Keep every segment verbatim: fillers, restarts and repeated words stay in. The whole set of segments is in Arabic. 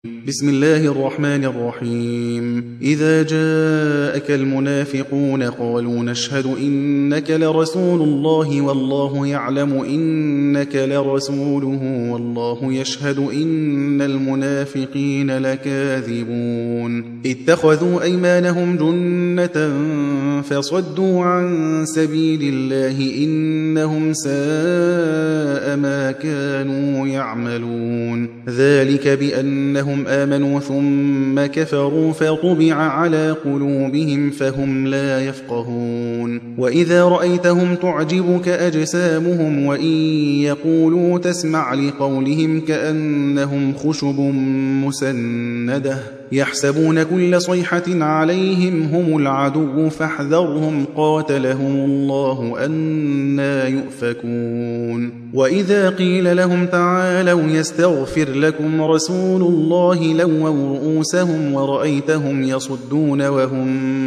بسم الله الرحمن الرحيم إذا جاءك المنافقون قالوا نشهد إنك لرسول الله والله يعلم إنك لرسوله والله يشهد إن المنافقين لكاذبون اتخذوا أيمانهم جنة فصدوا عن سبيل الله إنهم ساء ما كانوا يعملون ذلك بأنهم آمنوا ثم كفروا فطبع على قلوبهم فهم لا يفقهون وإذا رأيتهم تعجبك أجسامهم وإن يقولوا تسمع لقولهم كأنهم خشب مسندة يحسبون كل صيحة عليهم هم العدو فاحذرهم قاتلهم الله أنى يؤفكون وإذا قيل لهم تعالوا يستغفر لكم رسول الله لووا رؤوسهم ورأيتهم يصدون وهم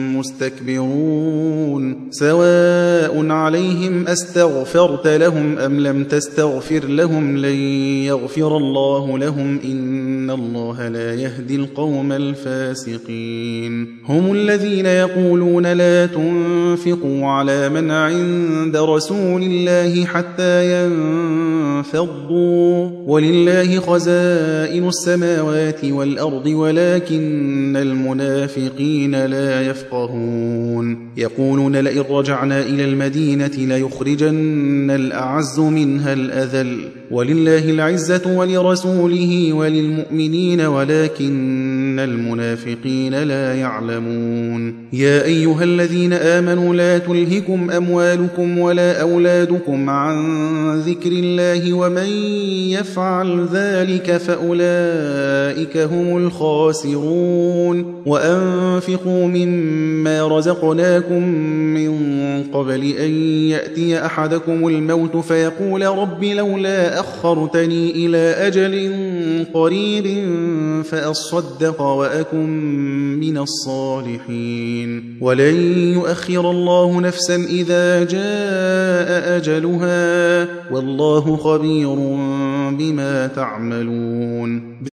مستكبرون سواء عليهم أستغفرت لهم أم لم تستغفر لهم لن يغفر الله لهم إن الله لا يهدي القوم الفاسقين هم الذين يقولون لا تنفقوا على من عند رسول الله حتى ينفضوا ولله خزائن السماوات والأرض ولكن المنافقين لا يفقهون يقولون لئن رجعنا إلى المدينة ليخرجن الأعز منها الأذل ولله العزة ولرسوله وللمؤمنين ولكن المنافقين لا يعلمون يا أيها الذين آمنوا لا تلهكم أموالكم ولا أولادكم عن ذكر الله ومن يفعل ذلك فأولئك هم الخاسرون وأنفقوا مما رزقناكم من قبل أن يأتي أحدكم الموت فيقول رب لولا أخرتني إلى أجل قريب فأصدق وأكن من الصالحين ولن يؤخر الله نفسا إذا جاء أجلها والله خبير بما تعملون.